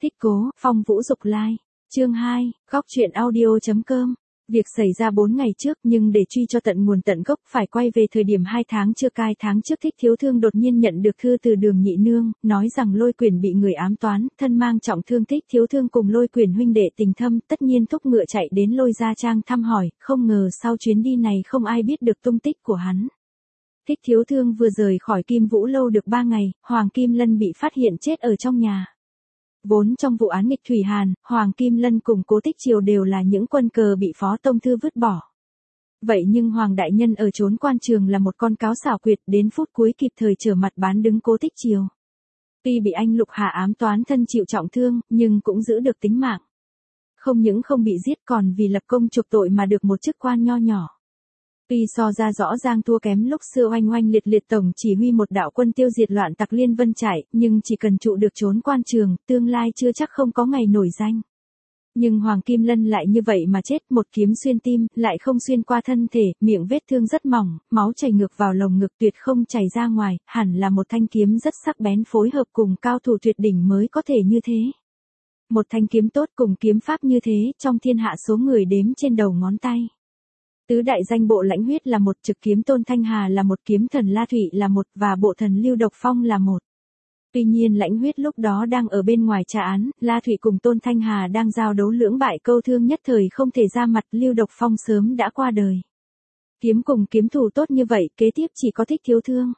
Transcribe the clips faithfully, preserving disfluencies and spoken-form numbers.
Thích cố, Phong Vũ Dục Lai. Chương hai, góc truyện audio chấm com. Việc xảy ra bốn ngày trước nhưng để truy cho tận nguồn tận gốc phải quay về thời điểm hai tháng chưa cai tháng trước Thích Thiếu Thương đột nhiên nhận được thư từ Đường Nhị Nương, nói rằng Lôi Quyền bị người ám toán, thân mang trọng thương. Thích Thiếu Thương cùng Lôi Quyền huynh đệ tình thâm, tất nhiên thúc ngựa chạy đến Lôi Gia Trang thăm hỏi, không ngờ sau chuyến đi này không ai biết được tung tích của hắn. Thích Thiếu Thương vừa rời khỏi Kim Vũ Lâu được ba ngày, Hoàng Kim Lân bị phát hiện chết ở trong nhà. Vốn trong vụ án nghịch Thủy Hàn, Hoàng Kim Lân cùng Cố Tích Triều đều là những quân cờ bị Phó Tông Thư vứt bỏ. Vậy nhưng Hoàng Đại Nhân ở chốn quan trường là một con cáo xảo quyệt, đến phút cuối kịp thời trở mặt bán đứng Cố Tích Triều. Tuy bị anh Lục Hà ám toán thân chịu trọng thương, nhưng cũng giữ được tính mạng. Không những không bị giết còn vì lập công chuộc tội mà được một chức quan nho nhỏ. Tuy so ra rõ ràng thua kém lúc xưa oanh oanh liệt liệt tổng chỉ huy một đạo quân tiêu diệt loạn tặc Liên Vân Trại, nhưng chỉ cần trụ được trốn quan trường, tương lai chưa chắc không có ngày nổi danh. Nhưng Hoàng Kim Lân lại như vậy mà chết, một kiếm xuyên tim, lại không xuyên qua thân thể, miệng vết thương rất mỏng, máu chảy ngược vào lồng ngực tuyệt không chảy ra ngoài, hẳn là một thanh kiếm rất sắc bén phối hợp cùng cao thủ tuyệt đỉnh mới có thể như thế. Một thanh kiếm tốt cùng kiếm pháp như thế, trong thiên hạ số người đếm trên đầu ngón tay. Tứ đại danh bộ Lãnh Huyết là một, Trực Kiếm Tôn Thanh Hà là một, Kiếm Thần La Thụy là một và Bộ Thần Lưu Độc Phong là một. Tuy nhiên Lãnh Huyết lúc đó đang ở bên ngoài tra án, La Thụy cùng Tôn Thanh Hà đang giao đấu lưỡng bại câu thương nhất thời không thể ra mặt, Lưu Độc Phong sớm đã qua đời. Kiếm cùng kiếm thủ tốt như vậy, kế tiếp chỉ có Thích Thiếu Thương.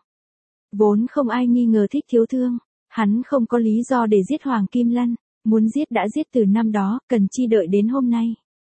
Vốn không ai nghi ngờ Thích Thiếu Thương, hắn không có lý do để giết Hoàng Kim Lân, muốn giết đã giết từ năm đó, cần chi đợi đến hôm nay.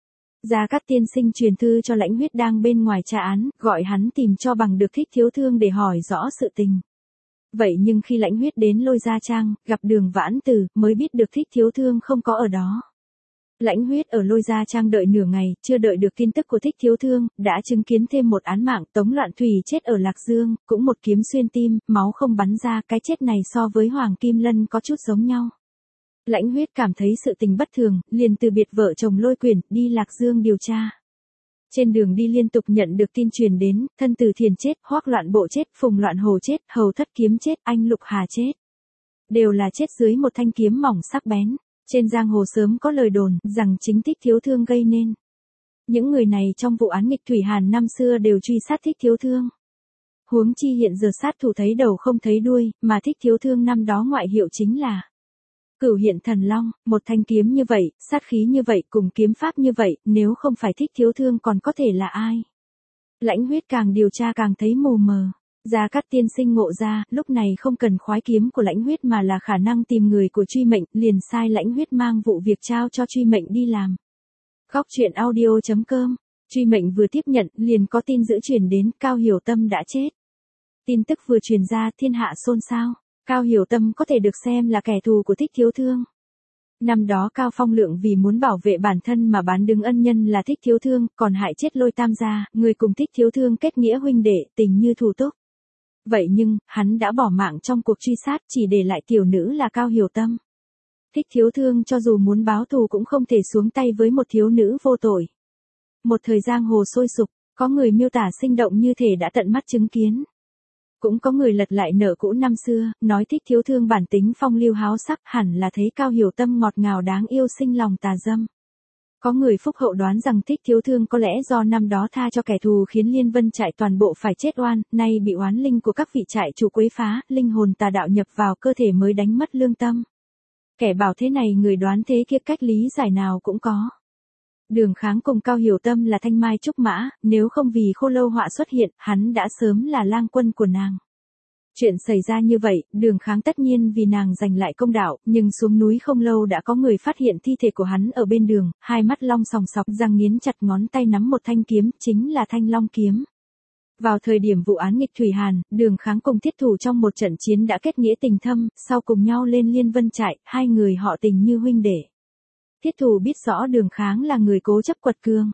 Gia Cát tiên sinh truyền thư cho Lãnh Huyết đang bên ngoài tra án, gọi hắn tìm cho bằng được Thích Thiếu Thương để hỏi rõ sự tình. Vậy nhưng khi Lãnh Huyết đến Lôi Gia Trang, gặp Đường Vãn Tử, mới biết được Thích Thiếu Thương không có ở đó. Lãnh Huyết ở Lôi Gia Trang đợi nửa ngày, chưa đợi được tin tức của Thích Thiếu Thương, đã chứng kiến thêm một án mạng, Tống Loạn Thủy chết ở Lạc Dương, cũng một kiếm xuyên tim, máu không bắn ra, cái chết này so với Hoàng Kim Lân có chút giống nhau. Lãnh Huyết cảm thấy sự tình bất thường, liền từ biệt vợ chồng Lôi Quyền, đi Lạc Dương điều tra. Trên đường đi liên tục nhận được tin truyền đến, thân Từ Thiền chết, Hoắc Loạn Bộ chết, Phùng Loạn Hồ chết, Hầu Thất Kiếm chết, anh Lục Hà chết. Đều là chết dưới một thanh kiếm mỏng sắc bén. Trên giang hồ sớm có lời đồn, rằng chính Thích Thiếu Thương gây nên. Những người này trong vụ án nghịch Thủy Hàn năm xưa đều truy sát Thích Thiếu Thương. Huống chi hiện giờ sát thủ thấy đầu không thấy đuôi, mà Thích Thiếu Thương năm đó ngoại hiệu chính là Cửu Hiện Thần Long. Một thanh kiếm như vậy, sát khí như vậy, cùng kiếm pháp như vậy, nếu không phải Thích Thiếu Thương còn có thể là ai? Lãnh Huyết càng điều tra càng thấy mù mờ. Gia Cát tiên sinh ngộ ra, lúc này không cần khoái kiếm của Lãnh Huyết mà là khả năng tìm người của Truy Mệnh, liền sai Lãnh Huyết mang vụ việc trao cho Truy Mệnh đi làm. Góc truyện audio chấm com. Truy Mệnh vừa tiếp nhận, liền có tin dữ truyền đến, Cao Hiểu Tâm đã chết. Tin tức vừa truyền ra, thiên hạ xôn xao. Cao Hiểu Tâm có thể được xem là kẻ thù của Thích Thiếu Thương. Năm đó Cao Phong Lượng vì muốn bảo vệ bản thân mà bán đứng ân nhân là Thích Thiếu Thương, còn hại chết Lôi Tam gia, người cùng Thích Thiếu Thương kết nghĩa huynh đệ, tình như thù túc. Vậy nhưng, hắn đã bỏ mạng trong cuộc truy sát, chỉ để lại tiểu nữ là Cao Hiểu Tâm. Thích Thiếu Thương cho dù muốn báo thù cũng không thể xuống tay với một thiếu nữ vô tội. Một thời giang hồ sôi sục, có người miêu tả sinh động như thể đã tận mắt chứng kiến. Cũng có người lật lại nợ cũ năm xưa, nói Thích Thiếu Thương bản tính phong lưu háo sắc, hẳn là thấy Cao Hiểu Tâm ngọt ngào đáng yêu sinh lòng tà dâm. Có người phúc hậu đoán rằng Thích Thiếu Thương có lẽ do năm đó tha cho kẻ thù khiến Liên Vân Trại toàn bộ phải chết oan, nay bị oán linh của các vị trại chủ quấy phá, linh hồn tà đạo nhập vào cơ thể mới đánh mất lương tâm. Kẻ bảo thế này người đoán thế kia, cách lý giải nào cũng có. Đường Kháng cùng Cao Hiểu Tâm là thanh mai trúc mã, nếu không vì Khô Lâu họa xuất hiện, hắn đã sớm là lang quân của nàng. Chuyện xảy ra như vậy, Đường Kháng tất nhiên vì nàng giành lại công đạo, nhưng xuống núi không lâu đã có người phát hiện thi thể của hắn ở bên đường, hai mắt long sòng sọc, răng nghiến chặt, ngón tay nắm một thanh kiếm, chính là Thanh Long kiếm. Vào thời điểm vụ án nghịch Thủy Hàn, Đường Kháng cùng Thiết Thủ trong một trận chiến đã kết nghĩa tình thâm, sau cùng nhau lên Liên Vân Trại, hai người họ tình như huynh đệ. Thiết Thủ biết rõ Đường Kháng là người cố chấp quật cường.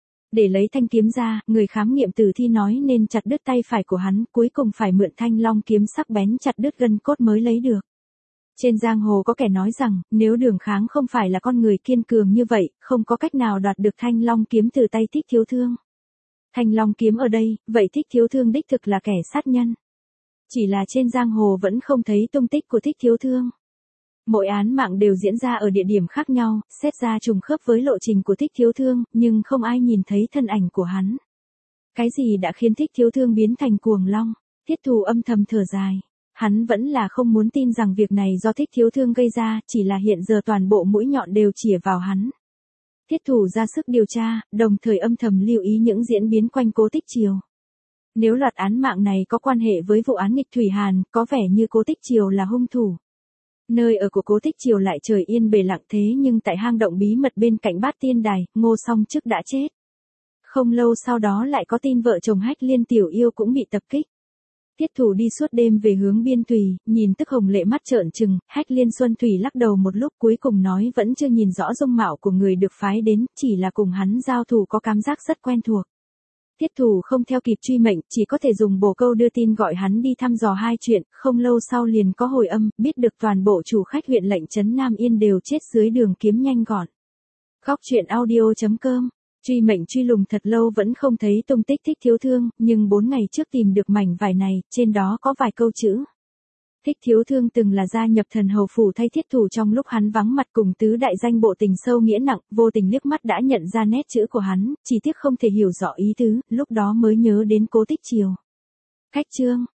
Để lấy thanh kiếm ra, người khám nghiệm tử thi nói nên chặt đứt tay phải của hắn, cuối cùng phải mượn Thanh Long kiếm sắc bén chặt đứt gân cốt mới lấy được. Trên giang hồ có kẻ nói rằng, nếu Đường Kháng không phải là con người kiên cường như vậy, không có cách nào đoạt được Thanh Long kiếm từ tay Thích Thiếu Thương. Thanh Long kiếm ở đây, vậy Thích Thiếu Thương đích thực là kẻ sát nhân. Chỉ là trên giang hồ vẫn không thấy tung tích của Thích Thiếu Thương. Mỗi án mạng đều diễn ra ở địa điểm khác nhau, xét ra trùng khớp với lộ trình của Thích Thiếu Thương, nhưng không ai nhìn thấy thân ảnh của hắn. Cái gì đã khiến Thích Thiếu Thương biến thành cuồng long? Thiết Thù âm thầm thở dài. Hắn vẫn là không muốn tin rằng việc này do Thích Thiếu Thương gây ra, chỉ là hiện giờ toàn bộ mũi nhọn đều chĩa vào hắn. Thiết Thủ ra sức điều tra, đồng thời âm thầm lưu ý những diễn biến quanh Cố Tích Triều. Nếu loạt án mạng này có quan hệ với vụ án nghịch Thủy Hàn, có vẻ như Cố Tích Triều là hung thủ. Nơi ở của Cố Tích Triều lại trời yên bề lặng thế nhưng tại hang động bí mật bên cạnh Bát Tiên Đài, Ngô Song Chức đã chết. Không lâu sau đó lại có tin vợ chồng Hách Liên Tiểu Yêu cũng bị tập kích. Thiết Thủ đi suốt đêm về hướng Biên Thùy, nhìn Tức Hồng Lệ mắt trợn trừng, Hách Liên Xuân Thủy lắc đầu một lúc cuối cùng nói vẫn chưa nhìn rõ dung mạo của người được phái đến, chỉ là cùng hắn giao thủ có cảm giác rất quen thuộc. Thiết Thủ không theo kịp truy mệnh, chỉ có thể dùng bồ câu đưa tin gọi hắn đi thăm dò hai chuyện, không lâu sau liền có hồi âm, biết được toàn bộ chủ khách huyện lệnh trấn Nam Yên đều chết dưới đường kiếm nhanh gọn. Góc truyện audio chấm com. Truy mệnh truy lùng thật lâu vẫn không thấy tung tích Thích Thiếu Thương, nhưng bốn ngày trước tìm được mảnh vải này, trên đó có vài câu chữ. Thích Thiếu Thương từng là gia nhập Thần Hầu phủ thay Thiết Thủ trong lúc hắn vắng mặt cùng tứ đại danh bộ tình sâu nghĩa nặng, vô tình liếc mắt đã nhận ra nét chữ của hắn, chỉ tiếc không thể hiểu rõ ý tứ, lúc đó mới nhớ đến Cố Tích Triều. Khách chương.